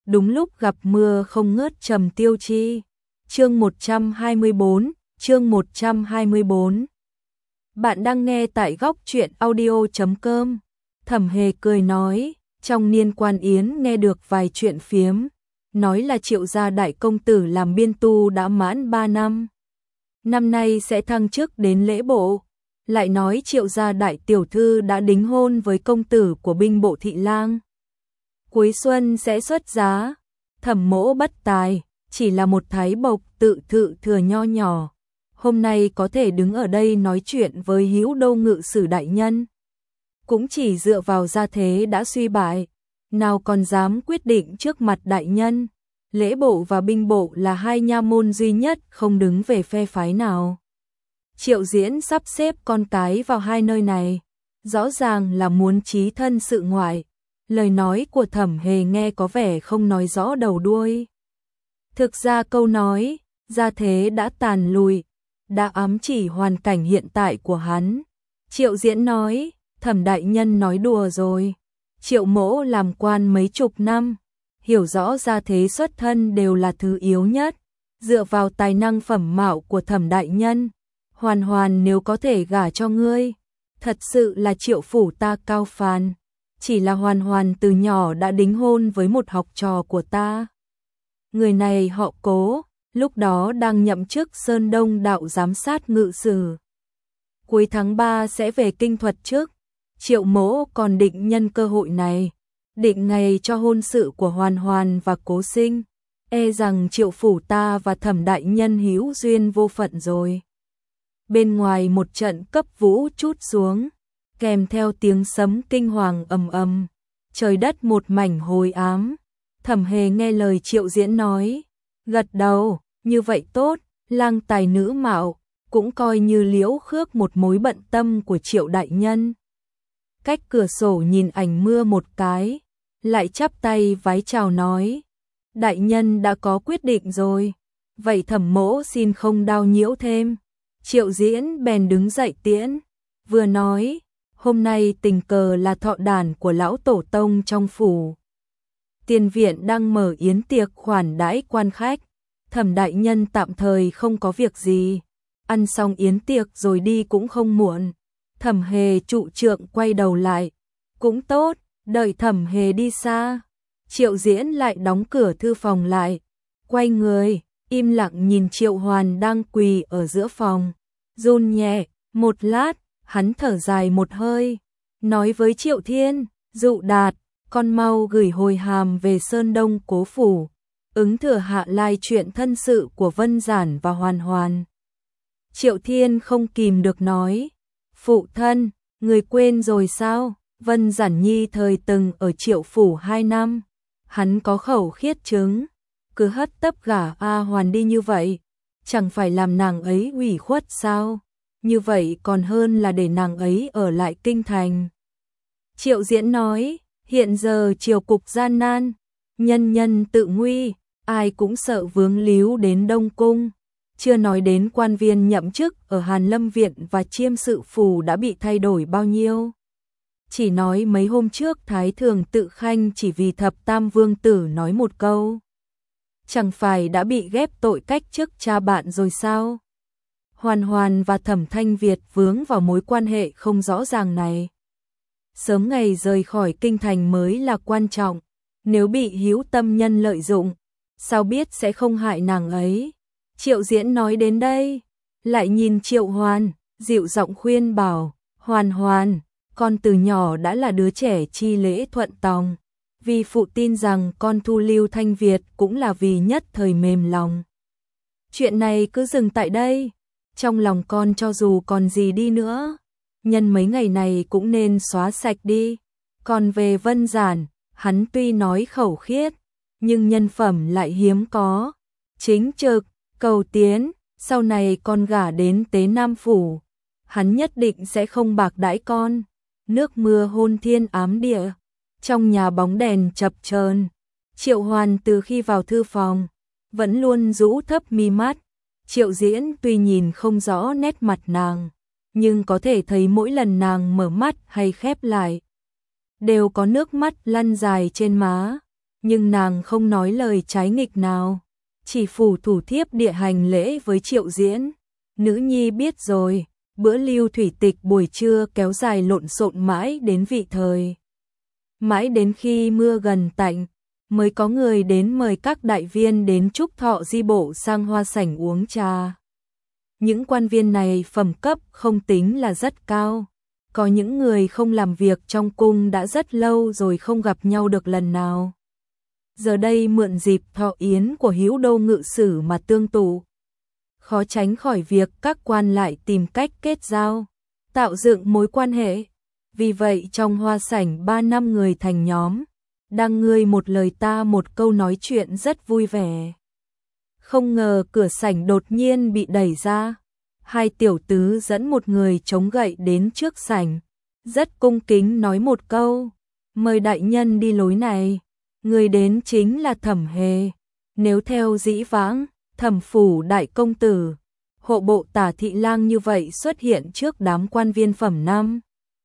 đúng lúc gặp mưa không ngớt trầm tiêu chi. Chương 124, chương 124. Bạn đang nghe tại góc truyện audio.com. Thẩm Hề cười nói, trong Niên Quan Yến nghe được vài chuyện phiếm, nói là Triệu gia đại công tử làm biên tu đã mãn 3 năm. Năm nay sẽ thăng chức đến lễ bộ, lại nói Triệu gia đại tiểu thư đã đính hôn với công tử của binh bộ thị lang. Cuối xuân sẽ xuất giá. Thẩm mỗ bất tài, chỉ là một thái bộc tự thự thừa nho nhỏ, hôm nay có thể đứng ở đây nói chuyện với Hữu Đô ngự sử đại nhân, cũng chỉ dựa vào gia thế đã suy bại, nào còn dám quyết định trước mặt đại nhân. Lễ bộ và binh bộ là hai nha môn duy nhất không đứng về phe phái nào. Triệu Diễn sắp xếp con cái vào hai nơi này, rõ ràng là muốn chí thân sự ngoại. Lời nói của Thẩm Hề nghe có vẻ không nói rõ đầu đuôi. Thực ra câu nói, gia thế đã tàn lùi, đã ám chỉ hoàn cảnh hiện tại của hắn. Triệu Diễn nói, Thẩm đại nhân nói đùa rồi. Triệu mỗ làm quan mấy chục năm, hiểu rõ gia thế xuất thân đều là thứ yếu nhất. Dựa vào tài năng phẩm mạo của Thẩm đại nhân, hoàn nếu có thể gả cho ngươi, thật sự là Triệu phủ ta cao phàn. Chỉ là hoàn từ nhỏ đã đính hôn với một học trò của ta. Người này họ Cố, lúc đó đang nhậm chức Sơn Đông đạo giám sát ngự sử. Cuối tháng 3 sẽ về kinh thuật chức. Triệu mỗ còn định nhân cơ hội này, định ngày cho hôn sự của Hoàn và Cố sinh. E rằng Triệu phủ ta và Thẩm đại nhân hữu duyên vô phận rồi. Bên ngoài một trận cấp vũ trút xuống, kèm theo tiếng sấm kinh hoàng ầm ầm, trời đất một mảnh hồi ám. Thẩm Hề nghe lời Triệu Diễn nói, gật đầu, như vậy tốt, lang tài nữ mạo, cũng coi như liễu khước một mối bận tâm của Triệu đại nhân. Cách cửa sổ nhìn ảnh mưa một cái, lại chắp tay vái chào nói, đại nhân đã có quyết định rồi, vậy thẩm mỗ xin không đao nhiễu thêm. Triệu Diễn bèn đứng dậy tiễn, vừa nói, hôm nay tình cờ là thọ đản của lão tổ tông trong phủ. Tiền viện đang mở yến tiệc khoản đãi quan khách, Thẩm đại nhân tạm thời không có việc gì, ăn xong yến tiệc rồi đi cũng không muộn. Thẩm Hề trụ trượng quay đầu lại, cũng tốt, đợi Thẩm Hề đi xa. Triệu Diễn lại đóng cửa thư phòng lại, quay người, im lặng nhìn Triệu Hoàn đang quỳ ở giữa phòng, run nhẹ, một lát, hắn thở dài một hơi, nói với Triệu Thiên, Dụ Đạt, con mau gửi hồi hàm về Sơn Đông Cố phủ, ứng thừa hạ lai chuyện thân sự của Vân Giản và Hoàn. Triệu Thiên không kìm được nói, phụ thân, người quên rồi sao? Vân Giản nhi thời từng ở Triệu phủ 2 năm, hắn có khẩu khiết chứng, cứ hất tấp gả A Hoàn đi như vậy, chẳng phải làm nàng ấy ủy khuất sao? Như vậy còn hơn là để nàng ấy ở lại kinh thành. Triệu Diễn nói, hiện giờ triều cục gian nan, nhân tự nguy, ai cũng sợ vướng líu đến Đông Cung. Chưa nói đến quan viên nhậm chức ở Hàn Lâm Viện và Chiêm sự phủ đã bị thay đổi bao nhiêu. Chỉ nói mấy hôm trước Thái Thường Tự Khanh chỉ vì Thập Tam Vương Tử nói một câu, chẳng phải đã bị ghép tội cách chức cha bạn rồi sao? Hoàn và Thẩm Thanh Việt vướng vào mối quan hệ không rõ ràng này. Sớm ngày rời khỏi kinh thành mới là quan trọng, nếu bị hữu tâm nhân lợi dụng, sao biết sẽ không hại nàng ấy. Triệu Diễn nói đến đây, lại nhìn Triệu Hoàn, dịu giọng khuyên bảo, Hoàn, con từ nhỏ đã là đứa trẻ chi lễ thuận tòng, vì phụ tin rằng con thu lưu Thanh Việt cũng là vì nhất thời mềm lòng. Chuyện này cứ dừng tại đây, trong lòng con cho dù còn gì đi nữa, nhân mấy ngày này cũng nên xóa sạch đi. Còn về Vân Giản, hắn tuy nói khẩu khiết, nhưng nhân phẩm lại hiếm có, chính trực, cầu tiến, sau này con gả đến Tế Nam phủ, hắn nhất định sẽ không bạc đãi con. Nước mưa hôn thiên ám địa, trong nhà bóng đèn chập chờn. Triệu Hoàn từ khi vào thư phòng vẫn luôn rũ thấp mi mắt. Triệu Diễn tuy nhìn không rõ nét mặt nàng, nhưng có thể thấy mỗi lần nàng mở mắt hay khép lại đều có nước mắt lăn dài trên má. nhưng nàng không nói lời trái nghịch nào, chỉ phủ thủ thiếp địa hành lễ với Triệu Diễn. Nữ nhi biết rồi. Bữa lưu thủy tịch buổi trưa kéo dài lộn xộn mãi đến vị thời. Mãi đến khi mưa gần tạnh, mới có người đến mời các đại viên đến chúc thọ di bộ sang hoa sảnh uống trà. Những quan viên này phẩm cấp không tính là rất cao. Có những người không làm việc trong cung đã rất lâu rồi không gặp nhau được lần nào. Giờ đây mượn dịp thọ yến của Hữu Đô ngự sử mà tương tụ. Khó tránh khỏi việc các quan lại tìm cách kết giao, tạo dựng mối quan hệ. Vì vậy trong hoa sảnh 3-5 người thành nhóm, đang ngươi một lời ta một câu nói chuyện rất vui vẻ. Không ngờ cửa sảnh đột nhiên bị đẩy ra. Hai tiểu tứ dẫn một người chống gậy đến trước sảnh, rất cung kính nói một câu, mời đại nhân đi lối này. Người đến chính là Thẩm Hề. Nếu theo dĩ vãng, Thẩm phủ đại công tử, hộ bộ tả thị lang như vậy xuất hiện trước đám quan viên phẩm 5,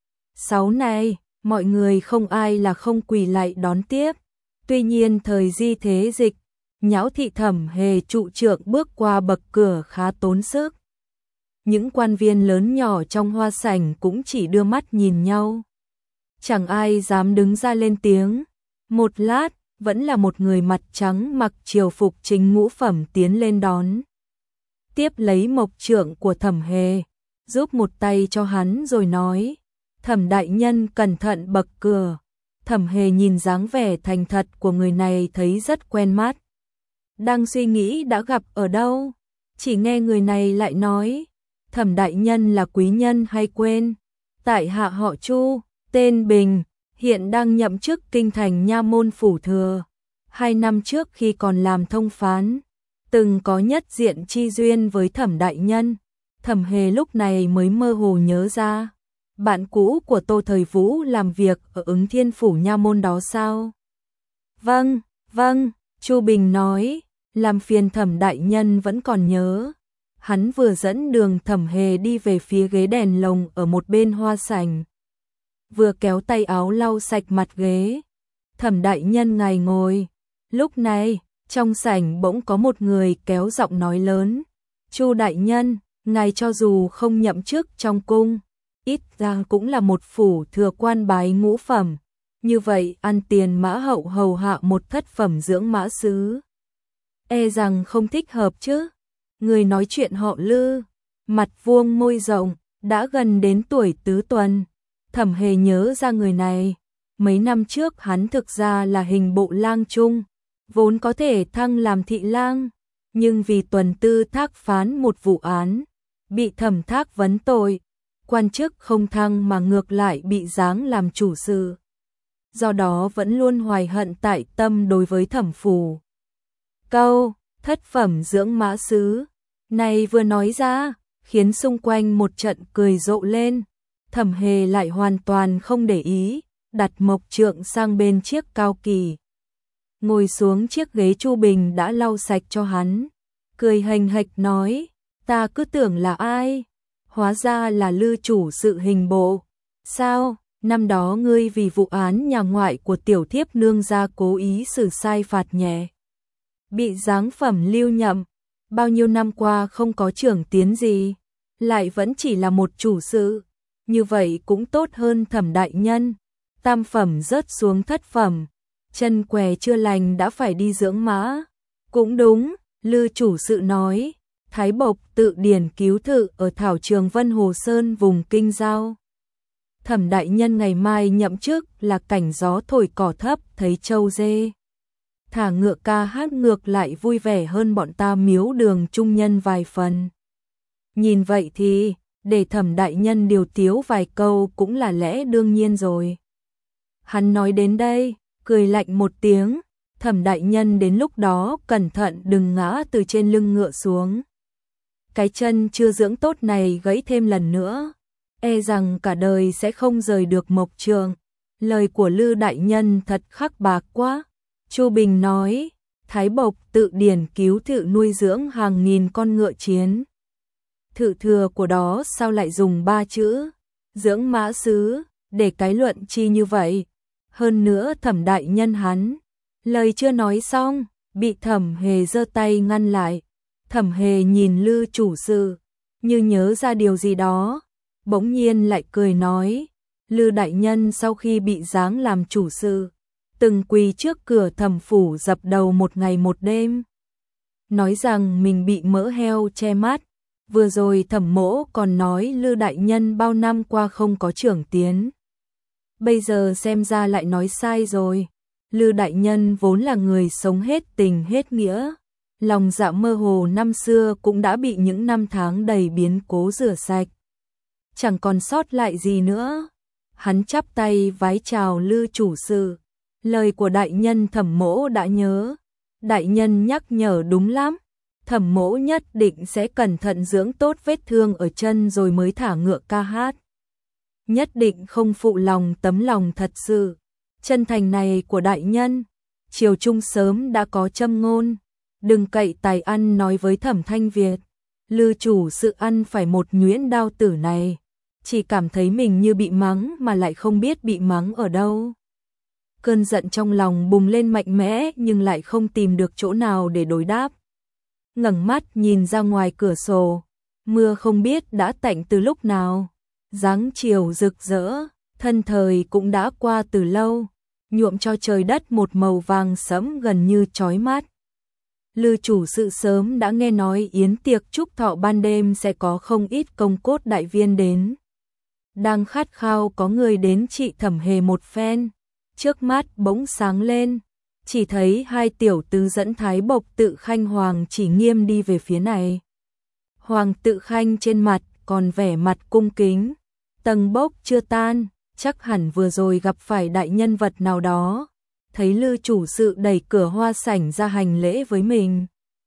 6 này, mọi người không ai là không quỳ lạy đón tiếp. Tuy nhiên thời di thế dịch, nhão thị Thẩm Hề trụ trượng bước qua bậc cửa khá tốn sức. Những quan viên lớn nhỏ trong hoa sảnh cũng chỉ đưa mắt nhìn nhau. Chẳng ai dám đứng ra lên tiếng. Một lát, vẫn là một người mặt trắng mặc triều phục chính ngũ phẩm tiến lên đón. Tiếp lấy mộc trượng của Thẩm Hề, giúp một tay cho hắn rồi nói, Thẩm đại nhân cẩn thận bậc cửa. Thẩm Hề nhìn dáng vẻ thành thật của người này thấy rất quen mắt. Đang suy nghĩ đã gặp ở đâu, chỉ nghe người này lại nói, Thẩm đại nhân là quý nhân hay quên, tại hạ họ Chu, tên Bình, hiện đang nhậm chức kinh thành nha môn phủ thừa. 2 năm trước khi còn làm thông phán, từng có nhất diện chi duyên với Thẩm đại nhân. Thẩm Hề lúc này mới mơ hồ nhớ ra, bạn cũ của Tô Thời Vũ làm việc ở Ứng Thiên phủ nha môn đó sao? Vâng, vâng, Chu Bình nói, làm phiền Thẩm đại nhân vẫn còn nhớ. Hắn vừa dẫn đường Thẩm Hề đi về phía ghế đèn lồng ở một bên hoa sảnh, vừa kéo tay áo lau sạch mặt ghế. Thẩm đại nhân ngài ngồi. Lúc này, trong sảnh bỗng có một người kéo giọng nói lớn, Chu đại nhân, ngài cho dù không nhậm chức trong cung, ít ra cũng là một phủ thừa quan bái ngũ phẩm, như vậy ăn tiền mã hậu hầu hạ một thất phẩm dưỡng mã sứ, e rằng không thích hợp chứ. Người nói chuyện họ Lư, mặt vuông môi rộng, đã gần đến tuổi tứ tuần. Thẩm Hề nhớ ra người này, mấy năm trước hắn thực ra là hình bộ lang trung, vốn có thể thăng làm thị lang, nhưng vì tuần tư thác phán một vụ án, bị thẩm thác vấn tội, quan chức không thăng mà ngược lại bị giáng làm chủ sự. Do đó vẫn luôn hoài hận tại tâm đối với Thẩm phủ. Câu thất phẩm dưỡng mã sứ này vừa nói ra, khiến xung quanh một trận cười rộ lên. Thẩm Hề lại hoàn toàn không để ý, đặt mộc trượng sang bên chiếc cao kỳ, ngồi xuống chiếc ghế Chu Bình đã lau sạch cho hắn, cười hềnh hệch nói, ta cứ tưởng là ai, hóa ra là Lư chủ sự hình bộ. Sao, năm đó ngươi vì vụ án nhà ngoại của tiểu thiếp nương gia cố ý xử sai phạt nhẹ, bị giáng phẩm lưu nhậm, bao nhiêu năm qua không có trưởng tiến gì, lại vẫn chỉ là một chủ sự, như vậy cũng tốt hơn Thẩm đại nhân, tam phẩm rớt xuống thất phẩm, chân què chưa lành đã phải đi dưỡng mã. Cũng đúng, Lư chủ sự nói, Thái Bộc tự điển cứu thự ở thảo trường Vân Hồ Sơn vùng Kinh Giao. Thẩm đại nhân ngày mai nhậm chức là cảnh gió thổi cỏ thấp thấy trâu dê thả ngựa ca hát ngược lại vui vẻ hơn bọn ta miếu đường trung nhân vài phần. Nhìn vậy thì, để Thẩm đại nhân điều tiếu vài câu cũng là lẽ đương nhiên rồi. Hắn nói đến đây, cười lạnh một tiếng, Thẩm đại nhân đến lúc đó cẩn thận đừng ngã từ trên lưng ngựa xuống. Cái chân chưa dưỡng tốt này gãy thêm lần nữa, e rằng cả đời sẽ không rời được mộc trượng. Lời của Lư đại nhân thật khắc bạc quá. Chu Bình nói, Thái Bộc tự điển cứu thự nuôi dưỡng hàng nghìn con ngựa chiến. Thự thừa của đó sao lại dùng 3 chữ, dưỡng mã sứ, để cái luận chi như vậy. Hơn nữa Thẩm đại nhân hắn Lời chưa nói xong, bị Thẩm Hề giơ tay ngăn lại. Thẩm Hề nhìn Lư chủ sự, như nhớ ra điều gì đó, bỗng nhiên lại cười nói, Lư đại nhân sau khi bị giáng làm chủ sự, từng quỳ trước cửa Thẩm phủ dập đầu một ngày một đêm. Nói rằng mình bị mỡ heo che mắt, vừa rồi Thẩm mỗ còn nói Lư đại nhân bao năm qua không có trưởng tiến. Bây giờ xem ra lại nói sai rồi. Lư đại nhân vốn là người sống hết tình hết nghĩa, lòng dạ mơ hồ năm xưa cũng đã bị những năm tháng đầy biến cố rửa sạch. Chẳng còn sót lại gì nữa. Hắn chắp tay vái chào Lư chủ sự. Lời của đại nhân Thẩm mỗ đã nhớ. Đại nhân nhắc nhở đúng lắm. Thẩm mỗ nhất định sẽ cẩn thận dưỡng tốt vết thương ở chân rồi mới thả ngựa ca hát. Nhất định không phụ lòng tấm lòng thật sự chân thành này của đại nhân. Triều Trung sớm đã có châm ngôn, đừng cậy tài ăn nói với Thẩm Thanh Việt. Lư chủ sự ăn phải một nhuyễn đao tử này, chỉ cảm thấy mình như bị mắng mà lại không biết bị mắng ở đâu. Cơn giận trong lòng bùng lên mạnh mẽ nhưng lại không tìm được chỗ nào để đối đáp. Ngẩng mắt nhìn ra ngoài cửa sổ, mưa không biết đã tạnh từ lúc nào, dáng chiều rực rỡ, thân thời cũng đã qua từ lâu, nhuộm cho trời đất một màu vàng sẫm gần như chói mắt. Lư chủ sự sớm đã nghe nói yến tiệc chúc thọ ban đêm sẽ có không ít công cốt đại viên đến. Đang khát khao có người đến trị Thẩm Hề một phen, trước mắt bỗng sáng lên, chỉ thấy hai tiểu tứ dẫn Thái Bộc Tự Khanh Hoàng Chỉ Nghiêm đi về phía này. Hoàng Tự Khanh trên mặt còn vẻ mặt cung kính, tầng bốc chưa tan, chắc hẳn vừa rồi gặp phải đại nhân vật nào đó. Thấy Lư chủ sự đẩy cửa hoa sảnh ra hành lễ với mình,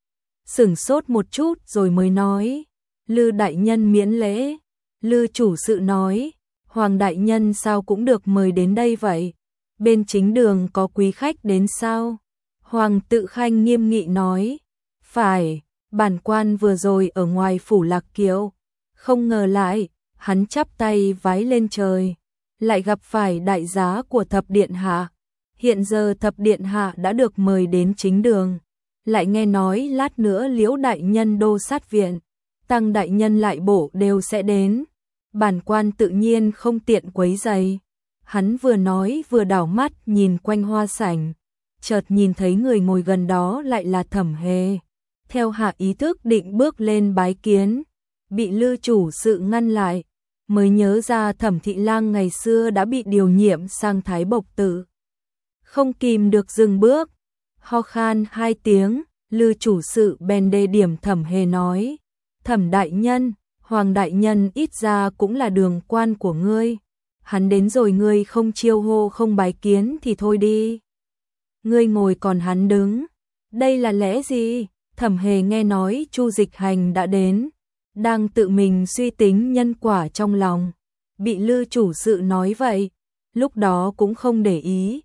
sửng sốt một chút rồi mới nói, Lư đại nhân miễn lễ. Lư chủ sự nói, Hoàng đại nhân sao cũng được mời đến đây vậy, bên chính đường có quý khách đến sao? Hoàng Tự Khanh nghiêm nghị nói, phải, bản quan vừa rồi ở ngoài phủ Lạc Kiệu, không ngờ lại, hắn chắp tay vái lên trời, lại gặp phải đại giá của Thập điện hạ. Hiện giờ Thập điện hạ đã được mời đến chính đường, lại nghe nói lát nữa Liễu đại nhân đô sát viện, Tăng đại nhân lại bổ đều sẽ đến, bản quan tự nhiên không tiện quấy rầy. Hắn vừa nói vừa đảo mắt nhìn quanh hoa sảnh, chợt nhìn thấy người ngồi gần đó lại là Thẩm Hề. Theo hạ ý thức định bước lên bái kiến, bị Lư chủ sự ngăn lại, mới nhớ ra Thẩm thị lang ngày xưa đã bị điều nhiệm sang Thái Bộc Tự. Không kìm được dừng bước, ho khan hai tiếng, Lư chủ sự bèn đề điểm Thẩm Hề nói, Thẩm đại nhân, Hoàng đại nhân ít ra cũng là đường quan của ngươi. Hắn đến rồi ngươi không chiêu hô không bái kiến thì thôi đi. Ngươi ngồi còn hắn đứng, đây là lẽ gì? Thẩm Hề nghe nói Chu Dịch Hành đã đến, đang tự mình suy tính nhân quả trong lòng, bị Lư chủ sự nói vậy, lúc đó cũng không để ý,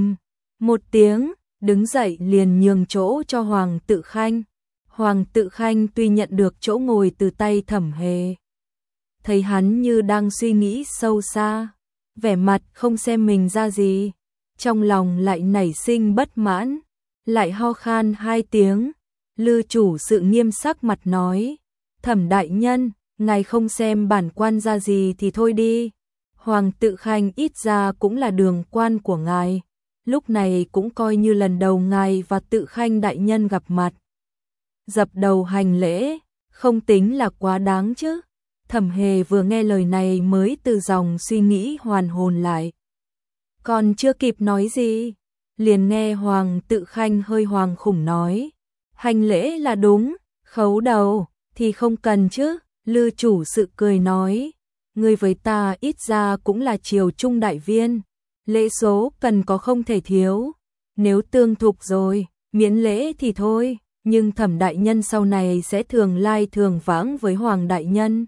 một tiếng, đứng dậy liền nhường chỗ cho Hoàng Tự Khanh. Hoàng Tự Khanh tuy nhận được chỗ ngồi từ tay Thẩm Hề, thấy hắn như đang suy nghĩ sâu xa, vẻ mặt không xem mình ra gì, trong lòng lại nảy sinh bất mãn, lại ho khan hai tiếng. Lư chủ sự nghiêm sắc mặt nói, Thẩm đại nhân, ngài không xem bản quan ra gì thì thôi đi. Hoàng Tự Khanh ít ra cũng là đường quan của ngài, lúc này cũng coi như lần đầu ngài và Tự Khanh đại nhân gặp mặt. Dập đầu hành lễ, không tính là quá đáng chứ. Thẩm Hề vừa nghe lời này mới từ dòng suy nghĩ hoàn hồn lại. Còn chưa kịp nói gì, liền nghe Hoàng Tự Khanh hơi hoàng khủng nói, hành lễ là đúng, khấu đầu thì không cần chứ. Lư chủ sự cười nói, ngươi với ta ít ra cũng là triều trung đại viên, lễ số cần có không thể thiếu, nếu tương thục rồi, miễn lễ thì thôi, nhưng Thẩm đại nhân sau này sẽ thường lai thường vãng với Hoàng đại nhân.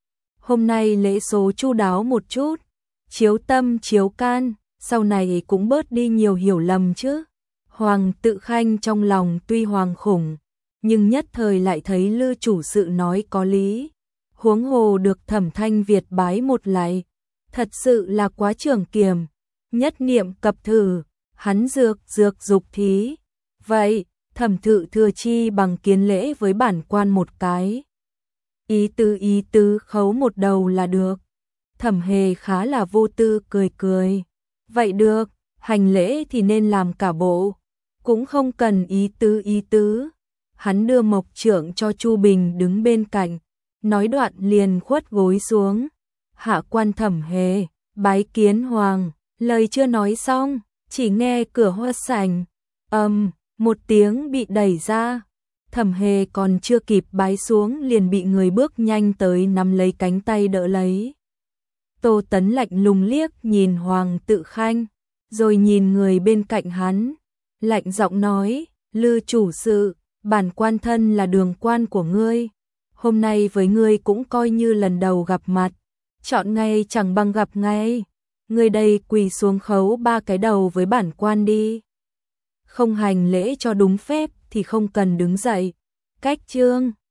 Hôm nay lễ số chu đáo một chút, chiếu tâm chiếu can, sau này cũng bớt đi nhiều hiểu lầm chứ. Hoàng Tự Khanh trong lòng tuy hoàng khủng, nhưng nhất thời lại thấy Lư chủ sự nói có lý. Huống hồ được Thẩm Thanh Việt bái một lại, thật sự là quá trưởng kiềm, nhất niệm cập thử, Hắn dược dục thí. Vậy, Thẩm Thự Thừa chi bằng kiến lễ với bản quan một cái. Ý tứ khấu một đầu là được. Thẩm Hề khá là vô tư cười. Vậy được, hành lễ thì nên làm cả bộ. Cũng không cần ý tứ. Hắn đưa mộc trượng cho Chu Bình đứng bên cạnh. Nói đoạn liền khuất gối xuống. Hạ quan Thẩm Hề, bái kiến hoàng. Lời chưa nói xong, chỉ nghe cửa hoa sảnh. Một tiếng bị đẩy ra. Thẩm Hề còn chưa kịp bái xuống liền bị người bước nhanh tới nắm lấy cánh tay đỡ lấy. Tô Tấn lạnh lùng liếc nhìn Hoàng Tự Khanh, rồi nhìn người bên cạnh hắn, lạnh giọng nói, Lư chủ sự, bản quan thân là đường quan của ngươi. Hôm nay với ngươi cũng coi như lần đầu gặp mặt, chọn ngày chẳng bằng gặp ngày. Ngươi đây quỳ xuống khấu 3 cái đầu với bản quan đi. Không hành lễ cho đúng phép thì không cần đứng dậy. Cách chương